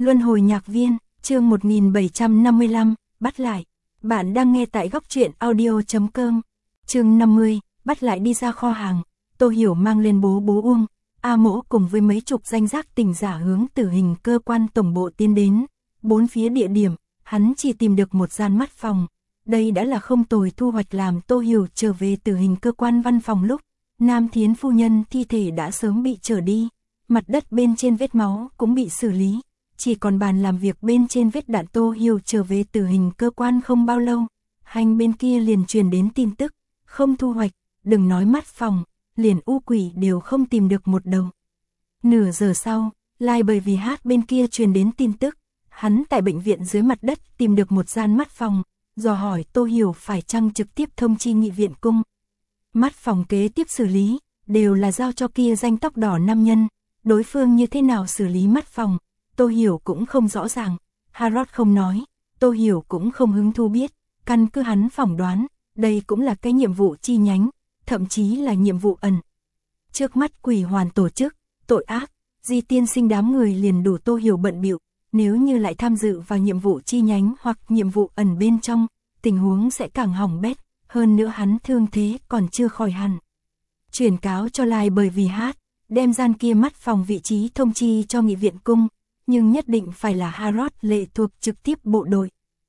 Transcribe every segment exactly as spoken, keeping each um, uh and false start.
Luân hồi nhạc viên, chương một nghìn bảy trăm năm mươi lăm, bắt lại. Bạn đang nghe tại góc truyện audio chấm com. Chương năm mươi, bắt lại đi ra kho hàng. Tô Hiểu mang lên bố bố Uông, A Mỗ cùng với mấy chục danh giác tỉnh giả hướng tử hình cơ quan tổng bộ tiến đến. Bốn phía địa điểm, hắn chỉ tìm được một gian mắt phòng. Đây đã là không tồi thu hoạch làm Tô Hiểu trở về tử hình cơ quan văn phòng lúc Nam Thiến phu nhân thi thể đã sớm bị trở đi. Mặt đất bên trên vết máu cũng bị xử lý. Chỉ còn bàn làm việc bên trên vết đạn. Tô Hiểu trở về tử hình cơ quan không bao lâu, hành bên kia liền truyền đến tin tức, không thu hoạch, đừng nói mắt phòng, liền u quỷ đều không tìm được một đầu. Nửa giờ sau, lại bởi vì hát bên kia truyền đến tin tức, hắn tại bệnh viện dưới mặt đất tìm được một gian mắt phòng, dò hỏi Tô Hiểu phải chăng trực tiếp thông chi nghị viện cung. Mắt phòng kế tiếp xử lý, đều là giao cho kia danh tóc đỏ nam nhân, đối phương như thế nào xử lý mắt phòng, Tô Hiểu cũng không rõ ràng. Harrod không nói, Tô Hiểu cũng không hứng thú biết, căn cứ hắn phỏng đoán, đây cũng là cái nhiệm vụ chi nhánh, thậm chí là nhiệm vụ ẩn. Trước mắt quỷ hoàn tổ chức, tội ác, Di tiên sinh đám người liền đủ Tô Hiểu bận bịu, nếu như lại tham dự vào nhiệm vụ chi nhánh hoặc nhiệm vụ ẩn bên trong, tình huống sẽ càng hỏng bét, hơn nữa hắn thương thế còn chưa khỏi hẳn. Chuyển cáo cho Lai bởi vì hát, đem gian kia mắt phòng vị trí thông chi cho nghị viện cung, nhưng nhất định phải là Harrod lệ thuộc trực tiếp bộ đội.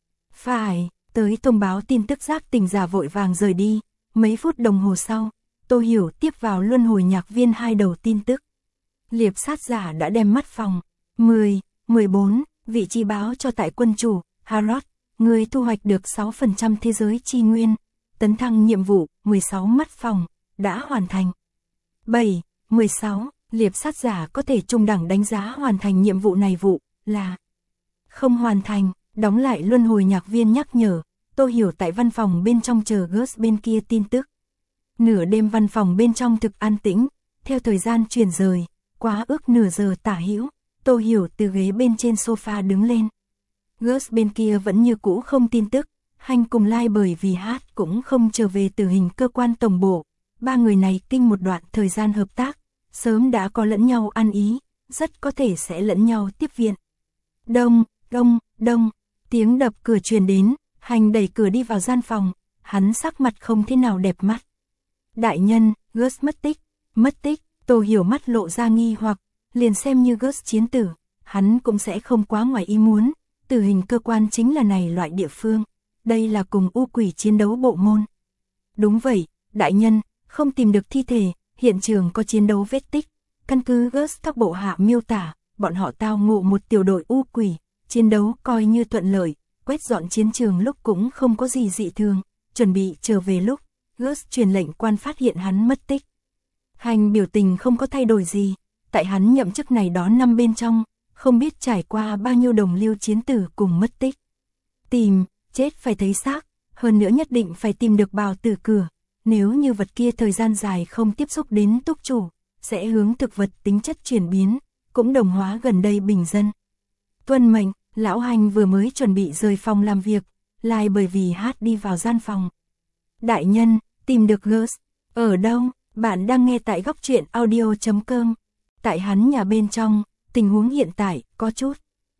Phải, tới thông báo tin tức giác tỉnh giả vội vàng rời đi, mấy phút đồng hồ sau, Tô Hiểu tiếp vào luân hồi nhạc viên hai đầu tin tức. Liệp sát giả đã đem mắt phòng mười, mười bốn, vị trí báo cho tại quân chủ. Harrod, người thu hoạch được sáu phần trăm thế giới chi nguyên, tấn thăng nhiệm vụ mười sáu mắt phòng, đã hoàn thành. bảy, mười sáu, liệp sát giả có thể trung đẳng đánh giá hoàn thành nhiệm vụ này vụ là không hoàn thành, đóng lại luân hồi nhạc viên nhắc nhở. Tô Hiểu tại văn phòng bên trong chờ Gus bên kia tin tức. Nửa đêm văn phòng bên trong thực an tĩnh, theo thời gian chuyển rời, quá ước nửa giờ tả hữu, Tô Hiểu từ ghế bên trên sofa đứng lên. Gus bên kia vẫn như cũ không tin tức, hành cùng Lai bởi vì hát cũng không trở về tử hình cơ quan tổng bộ. Ba người này kinh một đoạn thời gian hợp tác, sớm đã có lẫn nhau ăn ý, rất có thể sẽ lẫn nhau tiếp viện. Đông, đông, đông, tiếng đập cửa truyền đến, hành đẩy cửa đi vào gian phòng, hắn sắc mặt không thế nào đẹp mắt. Đại nhân, Gus mất tích, mất tích, Tô Hiểu mắt lộ ra nghi hoặc, liền xem như Gus chiến tử, hắn cũng sẽ không quá ngoài ý muốn, tử hình cơ quan chính là này loại địa phương, đây là cùng u quỷ chiến đấu bộ môn. Đúng vậy, đại nhân, không tìm được thi thể, hiện trường có chiến đấu vết tích, căn cứ Gus các bộ hạ miêu tả, bọn họ tao ngộ một tiểu đội u quỷ, chiến đấu coi như thuận lợi, quét dọn chiến trường lúc cũng không có gì dị thường, chuẩn bị trở về lúc, Gus truyền lệnh quan phát hiện hắn mất tích. Hành biểu tình không có thay đổi gì, tại hắn nhậm chức này đó năm bên trong, không biết trải qua bao nhiêu đồng lưu chiến tử cùng mất tích. Tìm, chết phải thấy xác, hơn nữa nhất định phải tìm được bào tử cửa, nếu như vật kia thời gian dài không tiếp xúc đến túc chủ, sẽ hướng thực vật tính chất chuyển biến, cũng đồng hóa gần đây bình dân. Tuân mệnh, lão hành vừa mới chuẩn bị rời phòng làm việc, lại bởi vì hát đi vào gian phòng. Đại nhân, tìm được Gus, ở đâu? Bạn đang nghe tại góc truyện audio chấm com. Tại hắn nhà bên trong, tình huống hiện tại có chút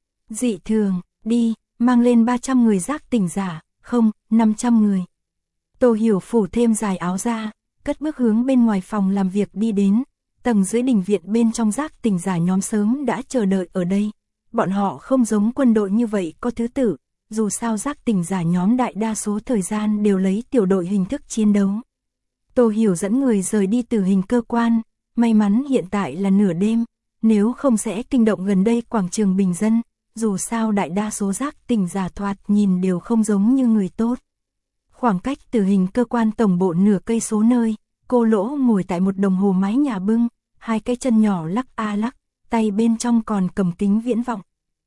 dị thường, đi, mang lên ba trăm người giác tỉnh giả, không, năm trăm người. Tô Hiểu phủ thêm dài áo ra, cất bước hướng bên ngoài phòng làm việc đi đến, tầng dưới đình viện bên trong giác tỉnh giả nhóm sớm đã chờ đợi ở đây. Bọn họ không giống quân đội như vậy có thứ tự, dù sao giác tỉnh giả nhóm đại đa số thời gian đều lấy tiểu đội hình thức chiến đấu. Tô Hiểu dẫn người rời đi tử hình cơ quan, may mắn hiện tại là nửa đêm, nếu không sẽ kinh động gần đây quảng trường bình dân, dù sao đại đa số giác tỉnh giả thoạt nhìn đều không giống như người tốt. Khoảng cách tử hình cơ quan tổng bộ nửa cây số nơi, cô Lỗ ngồi tại một đồng hồ mái nhà bưng, hai cái chân nhỏ lắc a lắc, tay bên trong còn cầm kính viễn vọng.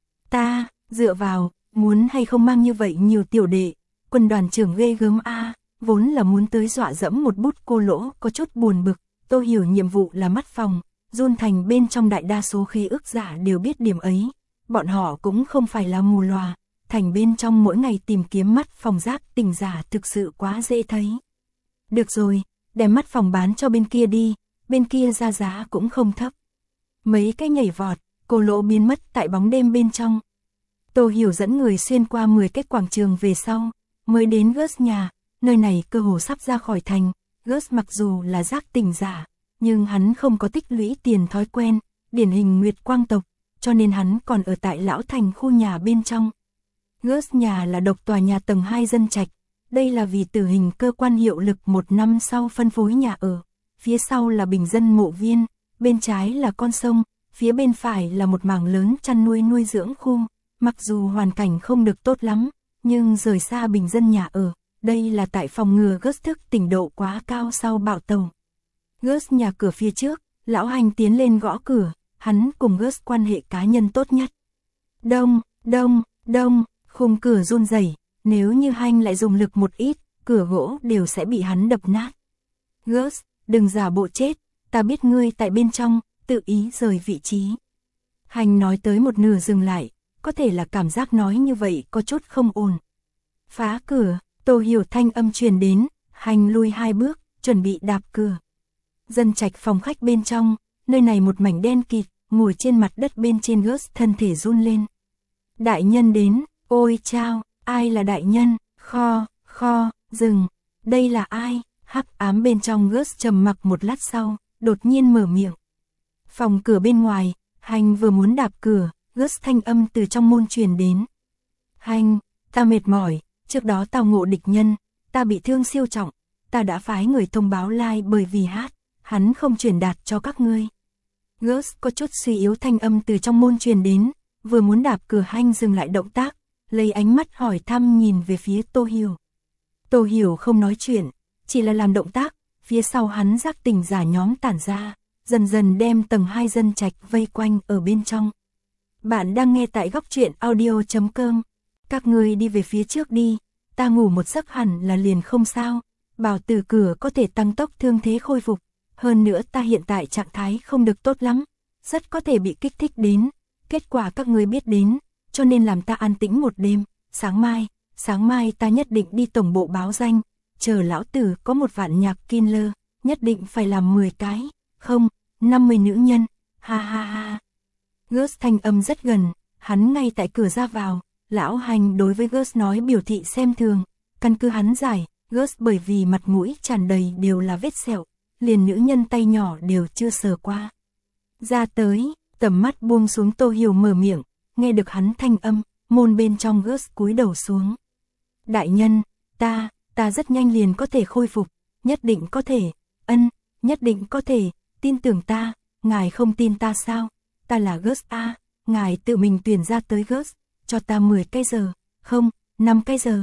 Ta, dựa vào, muốn hay không mang như vậy nhiều tiểu đệ, quân đoàn trưởng ghê gớm a, vốn là muốn tới dọa dẫm một bút. Cô Lỗ có chút buồn bực, Tô Hiểu nhiệm vụ là mắt phòng, Run Thành bên trong đại đa số khí ức giả đều biết điểm ấy, bọn họ cũng không phải là mù lòa, thành bên trong mỗi ngày tìm kiếm mắt phòng giác tỉnh giả thực sự quá dễ thấy. Được rồi, đem mắt phòng bán cho bên kia đi, bên kia ra giá cũng không thấp. Mấy cái nhảy vọt, cô lỗ biến mất tại bóng đêm bên trong. Tô Hiểu dẫn người xuyên qua mười cái quảng trường về sau, mới đến Gus nhà, nơi này cơ hồ sắp ra khỏi thành. Gus mặc dù là giác tỉnh giả, nhưng hắn không có tích lũy tiền thói quen, điển hình Nguyệt Quang tộc, cho nên hắn còn ở tại lão thành khu nhà bên trong. Gus nhà là độc tòa nhà tầng hai dân trạch, đây là vì tử hình cơ quan hiệu lực một năm sau phân phối nhà ở. Phía sau là bình dân mộ viên, bên trái là con sông, phía bên phải là một mảng lớn chăn nuôi nuôi dưỡng khu. Mặc dù hoàn cảnh không được tốt lắm, nhưng rời xa bình dân nhà ở, đây là tại phòng ngừa Gus thức tỉnh độ quá cao sau bạo tẩu. Gus nhà cửa phía trước, lão Hành tiến lên gõ cửa, hắn cùng Gus quan hệ cá nhân tốt nhất. Đông, đông, đông, khung cửa run rẩy, nếu như Hành lại dùng lực một ít, cửa gỗ đều sẽ bị hắn đập nát. Gus, đừng giả bộ chết, ta biết ngươi tại bên trong, tự ý rời vị trí. Hành nói tới một nửa dừng lại, có thể là cảm giác nói như vậy có chút không ổn. Phá cửa, Tô Hiểu thanh âm truyền đến, Hành lui hai bước, chuẩn bị đạp cửa. Dân trạch phòng khách bên trong, nơi này một mảnh đen kịt, ngồi trên mặt đất bên trên Gus thân thể run lên. Đại nhân đến, ôi chao, ai là đại nhân, kho, kho, dừng, đây là ai? Hắc ám bên trong Gus trầm mặc một lát sau, đột nhiên mở miệng. Phòng cửa bên ngoài, Hành vừa muốn đạp cửa, Gus thanh âm từ trong môn truyền đến. Hành, ta mệt mỏi, trước đó tao ngộ địch nhân, ta bị thương siêu trọng, ta đã phái người thông báo lai bởi vì hát, hắn không truyền đạt cho các ngươi. Gus có chút suy yếu thanh âm từ trong môn truyền đến, vừa muốn đạp cửa Hành dừng lại động tác, lấy ánh mắt hỏi thăm nhìn về phía Tô Hiểu. Tô Hiểu không nói chuyện, chỉ là làm động tác, phía sau hắn giác tỉnh giả nhóm tản ra, dần dần đem tầng hai dân trạch vây quanh ở bên trong. Bạn đang nghe tại góc truyện audio chấm com. Các ngươi đi về phía trước đi, ta ngủ một giấc hẳn là liền không sao, bảo từ cửa có thể tăng tốc thương thế khôi phục, hơn nữa ta hiện tại trạng thái không được tốt lắm, rất có thể bị kích thích đến, kết quả các ngươi biết đến, cho nên làm ta an tĩnh một đêm, sáng mai, sáng mai ta nhất định đi tổng bộ báo danh, chờ lão tử có một vạn nhạc killer, nhất định phải làm mười cái, không, năm mươi nữ nhân, ha ha ha. Gus thanh âm rất gần, hắn ngay tại cửa ra vào, lão Hành đối với Gus nói biểu thị xem thường, căn cứ hắn giải, Gus bởi vì mặt mũi tràn đầy đều là vết sẹo, liền nữ nhân tay nhỏ đều chưa sờ qua. Ra tới, tầm mắt buông xuống Tô Hiểu mở miệng, nghe được hắn thanh âm, môn bên trong Gus cúi đầu xuống. Đại nhân, ta, ta rất nhanh liền có thể khôi phục, nhất định có thể, ân, nhất định có thể, tin tưởng ta, ngài không tin ta sao? Ta là Gus A, ngài tự mình tuyển ra tới Gus, cho ta mười cái giờ, không, năm cái giờ.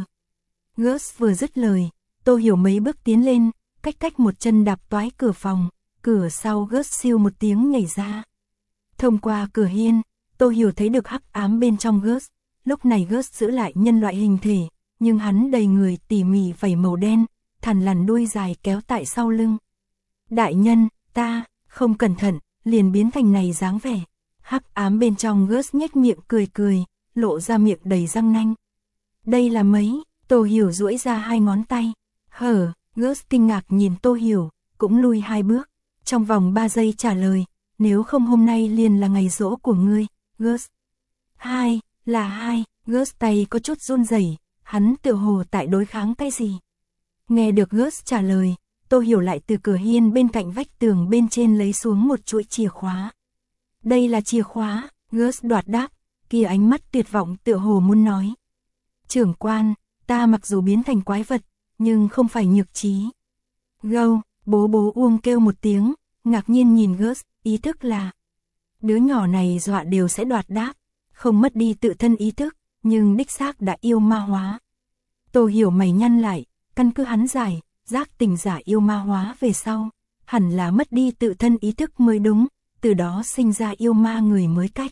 Gus vừa dứt lời, Tô Hiểu mấy bước tiến lên, cách cách một chân đạp toái cửa phòng, cửa sau Gus siêu một tiếng nhảy ra. Thông qua cửa hiên, Tô Hiểu thấy được hắc ám bên trong Gus, lúc này Gus giữ lại nhân loại hình thể, nhưng hắn đầy người tỉ mỉ vảy màu đen, thằn lằn đuôi dài kéo tại sau lưng. Đại nhân, ta, không cẩn thận, liền biến thành này dáng vẻ. Hắc ám bên trong Gus nhếch miệng cười cười, lộ ra miệng đầy răng nanh. Đây là mấy, Tô Hiểu duỗi ra hai ngón tay. Hở, Gus kinh ngạc nhìn Tô Hiểu, cũng lui hai bước. Trong vòng ba giây trả lời, nếu không hôm nay liền là ngày giỗ của ngươi, Gus. Hai, là hai, Gus tay có chút run rẩy, hắn tựa hồ tại đối kháng cái gì. Nghe được Gus trả lời, Tô Hiểu lại từ cửa hiên bên cạnh vách tường bên trên lấy xuống một chuỗi chìa khóa. Đây là chìa khóa, Gus đoạt đáp, kia ánh mắt tuyệt vọng tựa hồ muốn nói. Trưởng quan, ta mặc dù biến thành quái vật, nhưng không phải nhược trí. Gâu, bố bố Uông kêu một tiếng, ngạc nhiên nhìn Gus, ý thức là. Đứa nhỏ này dọa đều sẽ đoạt đáp, không mất đi tự thân ý thức, nhưng đích xác đã yêu ma hóa. Tô Hiểu mày nhăn lại, căn cứ hắn giải, giác tỉnh giả yêu ma hóa về sau, hẳn là mất đi tự thân ý thức mới đúng, từ đó sinh ra yêu ma người mới cách.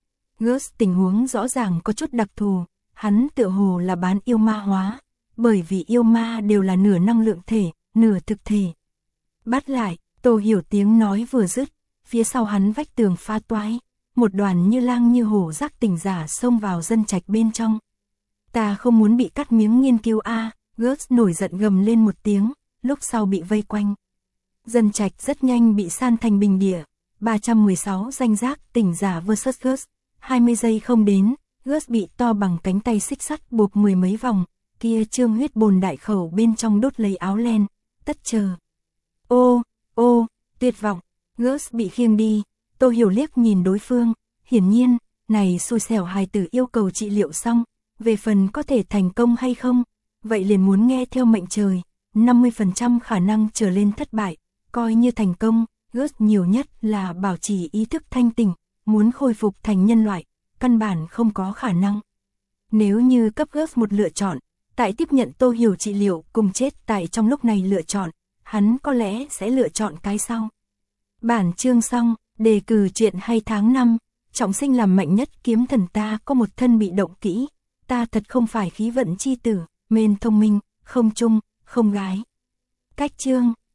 Gus tình huống rõ ràng có chút đặc thù, hắn tựa hồ là bán yêu ma hóa, bởi vì yêu ma đều là nửa năng lượng thể, nửa thực thể. Bắt lại, Tô Hiểu tiếng nói vừa dứt, phía sau hắn vách tường pha toái, một đoàn như lang như hổ giác tỉnh giả xông vào dân trạch bên trong. Ta không muốn bị cắt miếng nghiên cứu a, Gus nổi giận gầm lên một tiếng, lúc sau bị vây quanh. Dân trạch rất nhanh bị san thành bình địa, ba trăm mười sáu danh giác tỉnh giả versus Gus. hai mươi giây không đến, Gus bị to bằng cánh tay xích sắt buộc mười mấy vòng, kia Trương huyết bồn đại khẩu bên trong đốt lấy áo len, tất chờ. Ô, ô, tuyệt vọng, Gus bị khiêng đi, Tô Hiểu liếc nhìn đối phương, hiển nhiên, này xui xẻo hài tử yêu cầu trị liệu xong, về phần có thể thành công hay không, vậy liền muốn nghe theo mệnh trời, năm mươi phần trăm khả năng trở lên thất bại, coi như thành công, Gus nhiều nhất là bảo trì ý thức thanh tỉnh, muốn khôi phục thành nhân loại, căn bản không có khả năng. Nếu như cấp Gus một lựa chọn, tại tiếp nhận Tô Hiểu trị liệu cùng chết tại trong lúc này lựa chọn, hắn có lẽ sẽ lựa chọn cái sau. Bản chương xong, đề cử chuyện hay tháng năm, trọng sinh làm mạnh nhất kiếm thần ta có một thân bị động kỹ, ta thật không phải khí vận chi tử, mên thông minh, không trung, không gái. Cách chương